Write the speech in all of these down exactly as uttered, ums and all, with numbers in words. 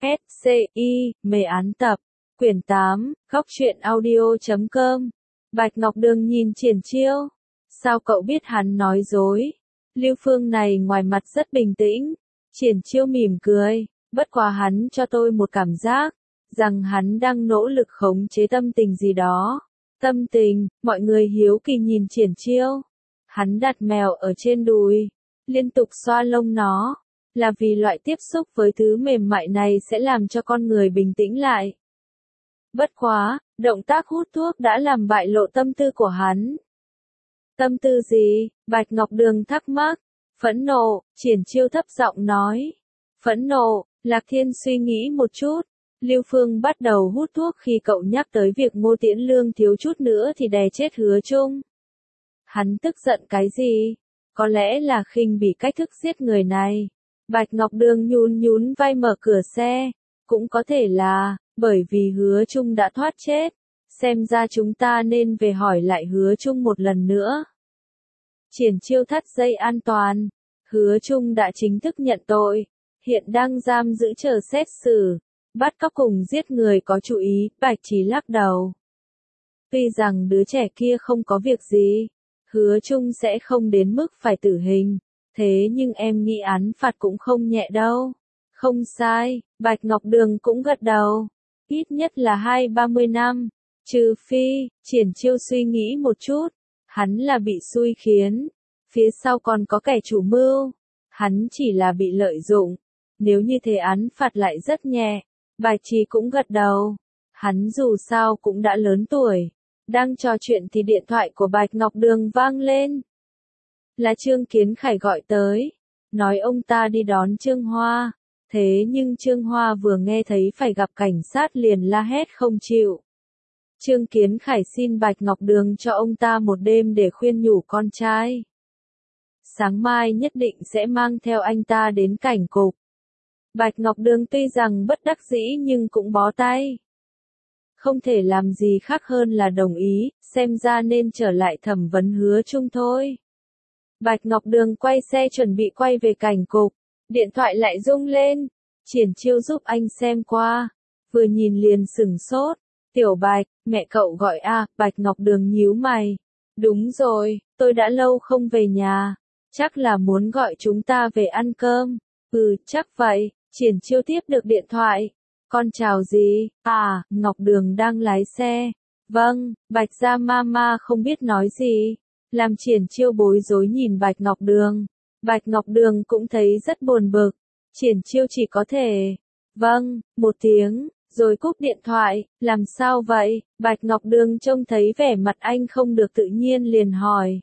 S C I, mê án tập, quyển tám, góc truyện audio chấm com. Bạch Ngọc Đường nhìn Triển Chiêu. Sao cậu biết hắn nói dối? Lưu Phương này ngoài mặt rất bình tĩnh. Triển Chiêu mỉm cười, bất quá hắn cho tôi một cảm giác, rằng hắn đang nỗ lực khống chế tâm tình gì đó. Tâm tình, mọi người hiếu kỳ nhìn Triển Chiêu. Hắn đặt mèo ở trên đùi, liên tục xoa lông nó, là vì loại tiếp xúc với thứ mềm mại này sẽ làm cho con người bình tĩnh lại. Bất quá, động tác hút thuốc đã làm bại lộ tâm tư của hắn. Tâm tư gì? Bạch Ngọc Đường thắc mắc. Phẫn nộ, Triển Chiêu thấp giọng nói. Phẫn nộ, Lạc Thiên suy nghĩ một chút. Lưu Phương bắt đầu hút thuốc khi cậu nhắc tới việc Ngô Tiễn Lương thiếu chút nữa thì đè chết Hứa Trung. Hắn tức giận cái gì? Có lẽ là khinh bỉ cách thức giết người này. Bạch Ngọc Đường nhún nhún vai mở cửa xe. Cũng có thể là, bởi vì Hứa Trung đã thoát chết. Xem ra chúng ta nên về hỏi lại Hứa Trung một lần nữa. Triển Chiêu thắt dây an toàn. Hứa Trung đã chính thức nhận tội. Hiện đang giam giữ chờ xét xử. Bắt cóc cùng giết người có chú ý, Bạch Trí lắc đầu. Tuy rằng đứa trẻ kia không có việc gì, Hứa Trung sẽ không đến mức phải tử hình. Thế nhưng em nghĩ án phạt cũng không nhẹ đâu. Không sai, Bạch Ngọc Đường cũng gật đầu. Ít nhất là hai ba mươi năm. Trừ phi, Triển Chiêu suy nghĩ một chút. Hắn là bị xui khiến. Phía sau còn có kẻ chủ mưu. Hắn chỉ là bị lợi dụng. Nếu như thế án phạt lại rất nhẹ. Bạch Trí cũng gật đầu. Hắn dù sao cũng đã lớn tuổi. Đang trò chuyện thì điện thoại của Bạch Ngọc Đường vang lên. Là Trương Kiến Khải gọi tới. Nói ông ta đi đón Trương Hoa. Thế nhưng Trương Hoa vừa nghe thấy phải gặp cảnh sát liền la hét không chịu. Trương Kiến Khải xin Bạch Ngọc Đường cho ông ta một đêm để khuyên nhủ con trai. Sáng mai nhất định sẽ mang theo anh ta đến cảnh cục. Bạch Ngọc Đường tuy rằng bất đắc dĩ nhưng cũng bó tay. Không thể làm gì khác hơn là đồng ý, xem ra nên trở lại thẩm vấn Hứa Trung thôi. Bạch Ngọc Đường quay xe chuẩn bị quay về cảnh cục. Điện thoại lại rung lên. Triển Chiêu giúp anh xem qua. Vừa nhìn liền sửng sốt. Tiểu Bạch, mẹ cậu gọi à, Bạch Ngọc Đường nhíu mày. Đúng rồi, tôi đã lâu không về nhà. Chắc là muốn gọi chúng ta về ăn cơm. Ừ, chắc vậy. Triển Chiêu tiếp được điện thoại. Con chào gì? À, Ngọc Đường đang lái xe. Vâng, Bạch gia mama không biết nói gì. Làm Triển Chiêu bối rối nhìn Bạch Ngọc Đường. Bạch Ngọc Đường cũng thấy rất buồn bực. Triển Chiêu chỉ có thể. Vâng, một tiếng, rồi cúp điện thoại. Làm sao vậy? Bạch Ngọc Đường trông thấy vẻ mặt anh không được tự nhiên liền hỏi.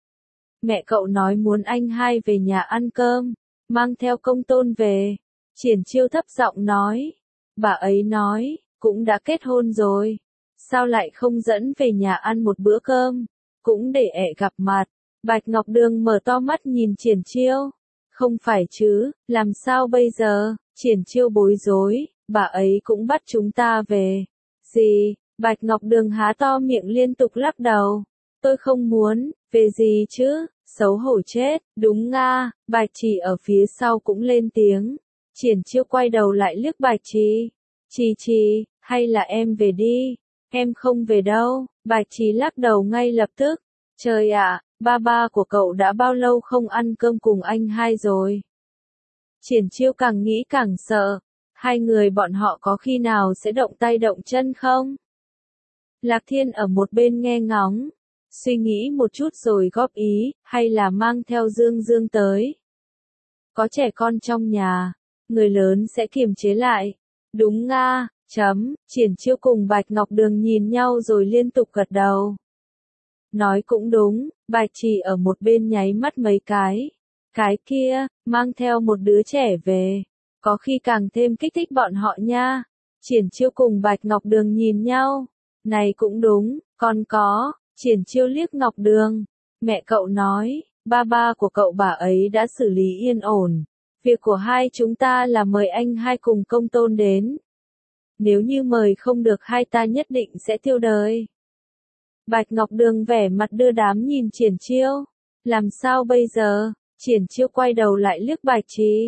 Mẹ cậu nói muốn anh hai về nhà ăn cơm. Mang theo Công Tôn về. Triển Chiêu thấp giọng nói. Bà ấy nói, cũng đã kết hôn rồi. Sao lại không dẫn về nhà ăn một bữa cơm? Cũng để ẹ gặp mặt. Bạch Ngọc Đường mở to mắt nhìn Triển Chiêu. Không phải chứ, làm sao bây giờ? Triển Chiêu bối rối, bà ấy cũng bắt chúng ta về. Gì? Bạch Ngọc Đường há to miệng liên tục lắc đầu. Tôi không muốn, về gì chứ? Xấu hổ chết, đúng nga. Bạch Chỉ ở phía sau cũng lên tiếng. Triển Chiêu quay đầu lại liếc Bạch Trì. Trì Trì, hay là em về đi? Em không về đâu. Bạch Trì lắc đầu ngay lập tức. Trời ạ, ba ba của cậu đã bao lâu không ăn cơm cùng anh hai rồi? Triển Chiêu càng nghĩ càng sợ. Hai người bọn họ có khi nào sẽ động tay động chân không? Lạc Thiên ở một bên nghe ngóng. Suy nghĩ một chút rồi góp ý, hay là mang theo Dương Dương tới. Có trẻ con trong nhà. Người lớn sẽ kiềm chế lại. Đúng nga, chấm, Triển Chiêu cùng Bạch Ngọc Đường nhìn nhau rồi liên tục gật đầu. Nói cũng đúng, Bạch Chỉ ở một bên nháy mắt mấy cái. Cái kia, mang theo một đứa trẻ về. Có khi càng thêm kích thích bọn họ nha. Triển Chiêu cùng Bạch Ngọc Đường nhìn nhau. Này cũng đúng, còn có, Triển Chiêu liếc Ngọc Đường. Mẹ cậu nói, ba ba của cậu bà ấy đã xử lý yên ổn. Việc của hai chúng ta là mời anh hai cùng Công Tôn đến. Nếu như mời không được hai ta nhất định sẽ tiêu đời. Bạch Ngọc Đường vẻ mặt đưa đám nhìn Triển Chiêu. Làm sao bây giờ? Triển Chiêu quay đầu lại liếc Bạch Trì.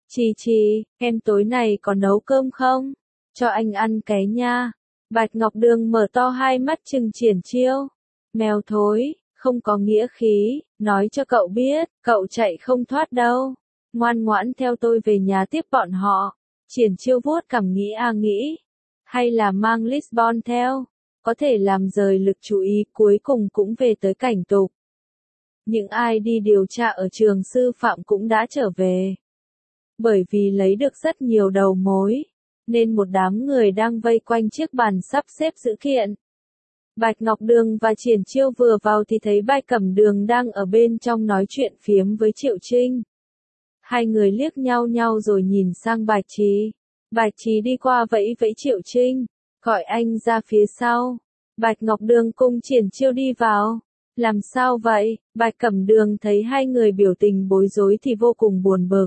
Chi Chi, em tối này có nấu cơm không? Cho anh ăn cái nha. Bạch Ngọc Đường mở to hai mắt trừng Triển Chiêu. Mèo thối, không có nghĩa khí, nói cho cậu biết, cậu chạy không thoát đâu. Ngoan ngoãn theo tôi về nhà tiếp bọn họ. Triển Chiêu vuốt cằm nghĩ à nghĩ. Hay là mang Lisbon theo, có thể làm rời lực chú ý cuối cùng cũng về tới cảnh tục. Những ai đi điều tra ở trường sư phạm cũng đã trở về. Bởi vì lấy được rất nhiều đầu mối, nên một đám người đang vây quanh chiếc bàn sắp xếp dữ kiện. Bạch Ngọc Đường và Triển Chiêu vừa vào thì thấy Bạch Cẩm Đường đang ở bên trong nói chuyện phiếm với Triệu Trinh. Hai người liếc nhau nhau rồi nhìn sang Bạch Trí. Bạch Trí đi qua vẫy vẫy Triệu Trinh, gọi anh ra phía sau. Bạch Ngọc Đường cùng Triển Chiêu đi vào. Làm sao vậy? Bạch Cẩm Đường thấy hai người biểu tình bối rối thì vô cùng buồn bực.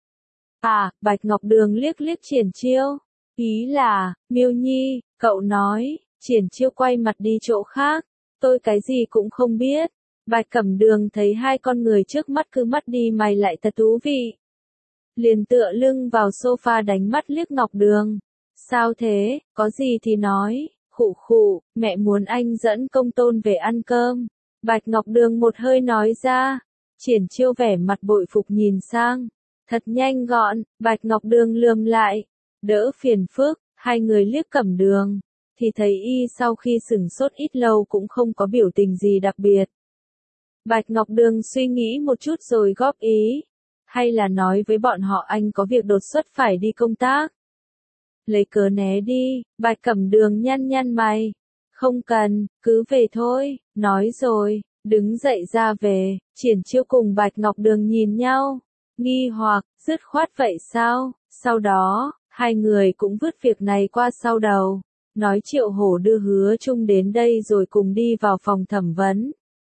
À, Bạch Ngọc Đường liếc liếc Triển Chiêu. Ý là, Miêu Nhi, cậu nói. Triển Chiêu quay mặt đi chỗ khác. Tôi cái gì cũng không biết. Bạch Cẩm Đường thấy hai con người trước mắt cứ mắt đi mày lại thật thú vị. Liền tựa lưng vào sofa đánh mắt liếc Ngọc Đường. Sao thế, có gì thì nói. Khụ khụ, mẹ muốn anh dẫn Công Tôn về ăn cơm. Bạch Ngọc Đường một hơi nói ra. Triển Chiêu vẻ mặt bội phục nhìn sang. Thật nhanh gọn, Bạch Ngọc Đường lườm lại. Đỡ phiền phức, hai người liếc Cẩm Đường. Thì thấy y sau khi sửng sốt ít lâu cũng không có biểu tình gì đặc biệt. Bạch Ngọc Đường suy nghĩ một chút rồi góp ý. Hay là nói với bọn họ anh có việc đột xuất phải đi công tác. Lấy cớ né đi, Bạch Cẩm Đường nhăn nhăn mày. Không cần, cứ về thôi, nói rồi, đứng dậy ra về. Triển Chiêu cùng Bạch Ngọc Đường nhìn nhau, nghi hoặc, dứt khoát vậy sao? Sau đó, hai người cũng vứt việc này qua sau đầu. Nói Triệu Hổ đưa Hứa Trung đến đây rồi cùng đi vào phòng thẩm vấn.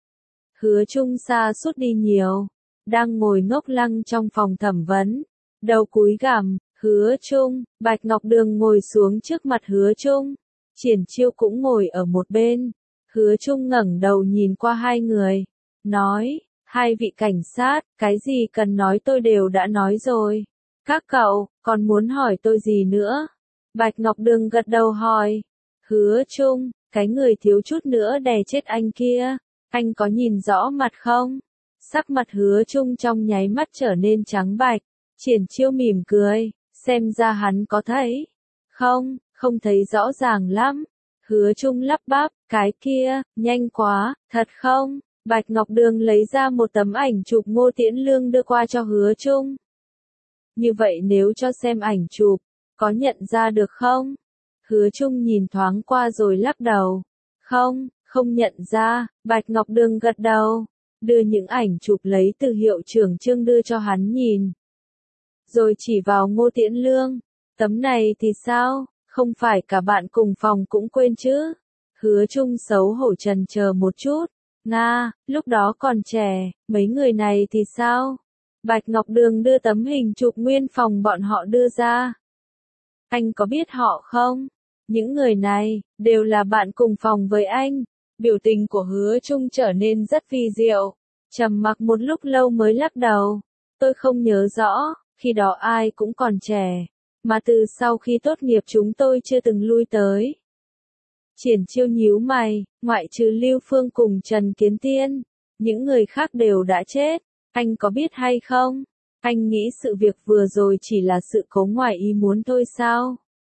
Hứa Trung sa sút đi nhiều, đang ngồi ngốc lăng trong phòng thẩm vấn, đầu cúi gằm. Hứa Trung, Bạch Ngọc Đường ngồi xuống trước mặt Hứa Trung. Triển Chiêu cũng ngồi ở một bên. Hứa Trung ngẩng đầu nhìn qua hai người, nói, hai vị cảnh sát, cái gì cần nói tôi đều đã nói rồi. Các cậu, còn muốn hỏi tôi gì nữa? Bạch Ngọc Đường gật đầu hỏi. Hứa Trung, cái người thiếu chút nữa đè chết anh kia, anh có nhìn rõ mặt không? Sắc mặt Hứa Trung trong nháy mắt trở nên trắng bạch. Triển Chiêu mỉm cười, xem ra hắn có thấy. Không, không thấy rõ ràng lắm. Hứa Trung lắp bắp, cái kia, nhanh quá, thật không? Bạch Ngọc Đường lấy ra một tấm ảnh chụp Ngô Tiễn Lương đưa qua cho Hứa Trung. Như vậy nếu cho xem ảnh chụp, có nhận ra được không? Hứa Trung nhìn thoáng qua rồi lắc đầu. Không, không nhận ra. Bạch Ngọc Đường gật đầu, đưa những ảnh chụp lấy từ hiệu trưởng Trương đưa cho hắn nhìn. Rồi chỉ vào Ngô Tiễn Lương. Tấm này thì sao? Không phải cả bạn cùng phòng cũng quên chứ? Hứa Trung xấu hổ chần chờ một chút. Nga, lúc đó còn trẻ, mấy người này thì sao? Bạch Ngọc Đường đưa tấm hình chụp nguyên phòng bọn họ đưa ra. Anh có biết họ không? Những người này, đều là bạn cùng phòng với anh. Biểu tình của Hứa Trung trở nên rất vi diệu. Trầm mặc một lúc lâu mới lắc đầu. Tôi không nhớ rõ, khi đó ai cũng còn trẻ. Mà từ sau khi tốt nghiệp chúng tôi chưa từng lui tới. Triển Chiêu nhíu mày, ngoại trừ Lưu Phương cùng Trần Kiến Tiên. Những người khác đều đã chết. Anh có biết hay không? Anh nghĩ sự việc vừa rồi chỉ là sự cố ngoài ý muốn thôi sao?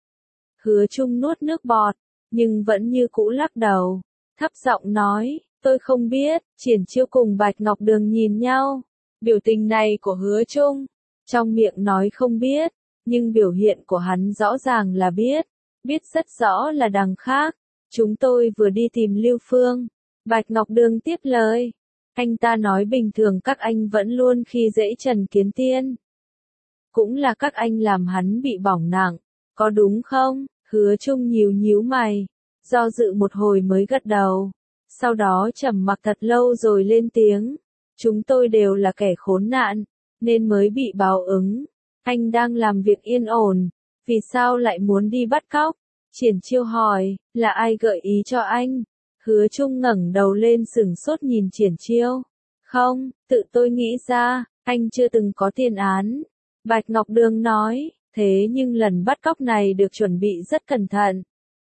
Hứa Trung nuốt nước bọt, nhưng vẫn như cũ lắc đầu. Thấp giọng nói, tôi không biết. Triển Chiêu cùng Bạch Ngọc Đường nhìn nhau. Biểu tình này của Hứa Trung, trong miệng nói không biết, nhưng biểu hiện của hắn rõ ràng là biết. Biết rất rõ là đằng khác. Chúng tôi vừa đi tìm Lưu Phương. Bạch Ngọc Đường tiếp lời. Anh ta nói bình thường các anh vẫn luôn khi dễ Trần Kiến Tiên. Cũng là các anh làm hắn bị bỏng nặng. Có đúng không? Hứa Trung nhíu nhíu mày. Do dự một hồi mới gật đầu. Sau đó trầm mặc thật lâu rồi lên tiếng. Chúng tôi đều là kẻ khốn nạn, nên mới bị báo ứng. Anh đang làm việc yên ổn. Vì sao lại muốn đi bắt cóc? Triển Chiêu hỏi, là ai gợi ý cho anh? Hứa Trung ngẩng đầu lên sửng sốt nhìn Triển Chiêu. Không, tự tôi nghĩ ra, anh chưa từng có tiền án. Bạch Ngọc Đường nói, thế nhưng lần bắt cóc này được chuẩn bị rất cẩn thận.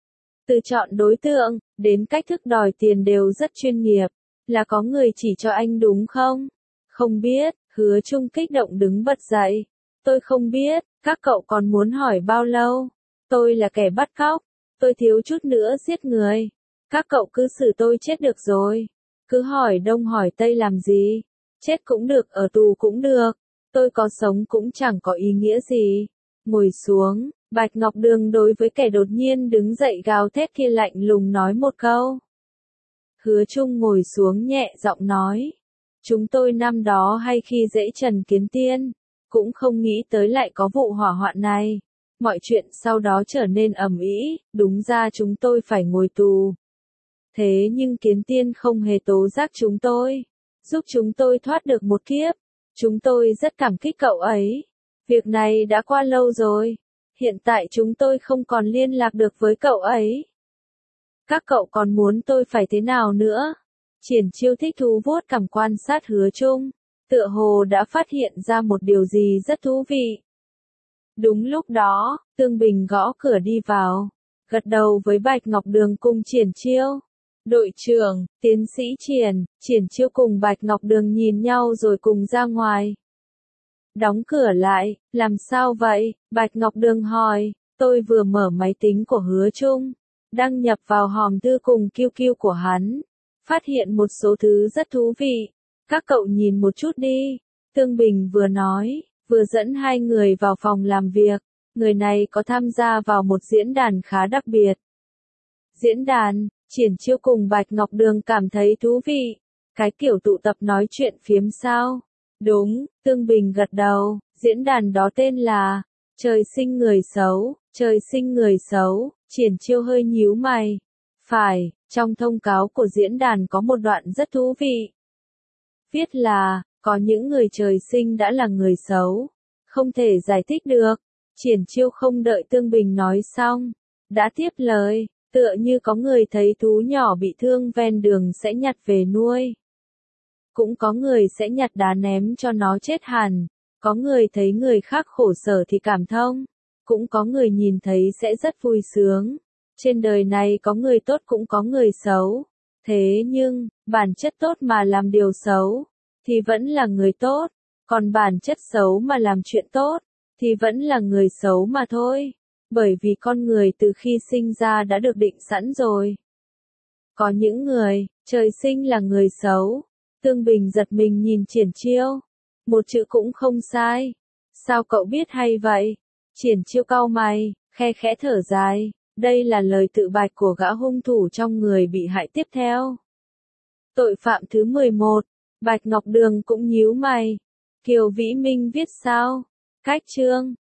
Từ chọn đối tượng, đến cách thức đòi tiền đều rất chuyên nghiệp, là có người chỉ cho anh đúng không? Không biết, Hứa Trung kích động đứng bật dậy. Tôi không biết, các cậu còn muốn hỏi bao lâu? Tôi là kẻ bắt cóc, tôi thiếu chút nữa giết người. Các cậu cứ xử tôi chết được rồi. Cứ hỏi đông hỏi tây làm gì? Chết cũng được, ở tù cũng được. Tôi có sống cũng chẳng có ý nghĩa gì. Ngồi xuống, Bạch Ngọc Đường đối với kẻ đột nhiên đứng dậy gào thét kia lạnh lùng nói một câu. Hứa Trung ngồi xuống nhẹ giọng nói. Chúng tôi năm đó hay khi dễ Trần Kiến Tiên, cũng không nghĩ tới lại có vụ hỏa hoạn này. Mọi chuyện sau đó trở nên ầm ĩ, đúng ra chúng tôi phải ngồi tù. Thế nhưng Kiến Tiên không hề tố giác chúng tôi, giúp chúng tôi thoát được một kiếp. Chúng tôi rất cảm kích cậu ấy. Việc này đã qua lâu rồi. Hiện tại chúng tôi không còn liên lạc được với cậu ấy. Các cậu còn muốn tôi phải thế nào nữa? Triển Chiêu thích thú vuốt cằm quan sát Hứa Trung, tựa hồ đã phát hiện ra một điều gì rất thú vị. Đúng lúc đó, Tương Bình gõ cửa đi vào, gật đầu với Bạch Ngọc Đường cùng Triển Chiêu. Đội trưởng, tiến sĩ Triển, Triển Chiêu cùng Bạch Ngọc Đường nhìn nhau rồi cùng ra ngoài. Đóng cửa lại, làm sao vậy? Bạch Ngọc Đường hỏi, tôi vừa mở máy tính của Hứa Trung, đăng nhập vào hòm thư cùng Q Q của hắn, phát hiện một số thứ rất thú vị. Các cậu nhìn một chút đi. Tương Bình vừa nói, vừa dẫn hai người vào phòng làm việc. Người này có tham gia vào một diễn đàn khá đặc biệt. Diễn đàn, Triển Chiêu cùng Bạch Ngọc Đường cảm thấy thú vị. Cái kiểu tụ tập nói chuyện phiếm sao? Đúng, Tương Bình gật đầu. Diễn đàn đó tên là Trời sinh người xấu, trời sinh người xấu. Triển Chiêu hơi nhíu mày. Phải, trong thông cáo của diễn đàn có một đoạn rất thú vị. Viết là, có những người trời sinh đã là người xấu, không thể giải thích được. Triển Chiêu không đợi Tương Bình nói xong, đã tiếp lời, tựa như có người thấy thú nhỏ bị thương ven đường sẽ nhặt về nuôi. Cũng có người sẽ nhặt đá ném cho nó chết hẳn, có người thấy người khác khổ sở thì cảm thông, cũng có người nhìn thấy sẽ rất vui sướng. Trên đời này có người tốt cũng có người xấu. Thế nhưng, bản chất tốt mà làm điều xấu, thì vẫn là người tốt. Còn bản chất xấu mà làm chuyện tốt, thì vẫn là người xấu mà thôi. Bởi vì con người từ khi sinh ra đã được định sẵn rồi. Có những người, trời sinh là người xấu. Tương Bình giật mình nhìn Triển Chiêu. Một chữ cũng không sai. Sao cậu biết hay vậy? Triển Chiêu cau mày, khe khẽ thở dài. Đây là lời tự bạch của gã hung thủ trong người bị hại tiếp theo. Tội phạm thứ mười một, Bạch Ngọc Đường cũng nhíu mày. Kiều Vĩ Minh viết sao? Cách chương,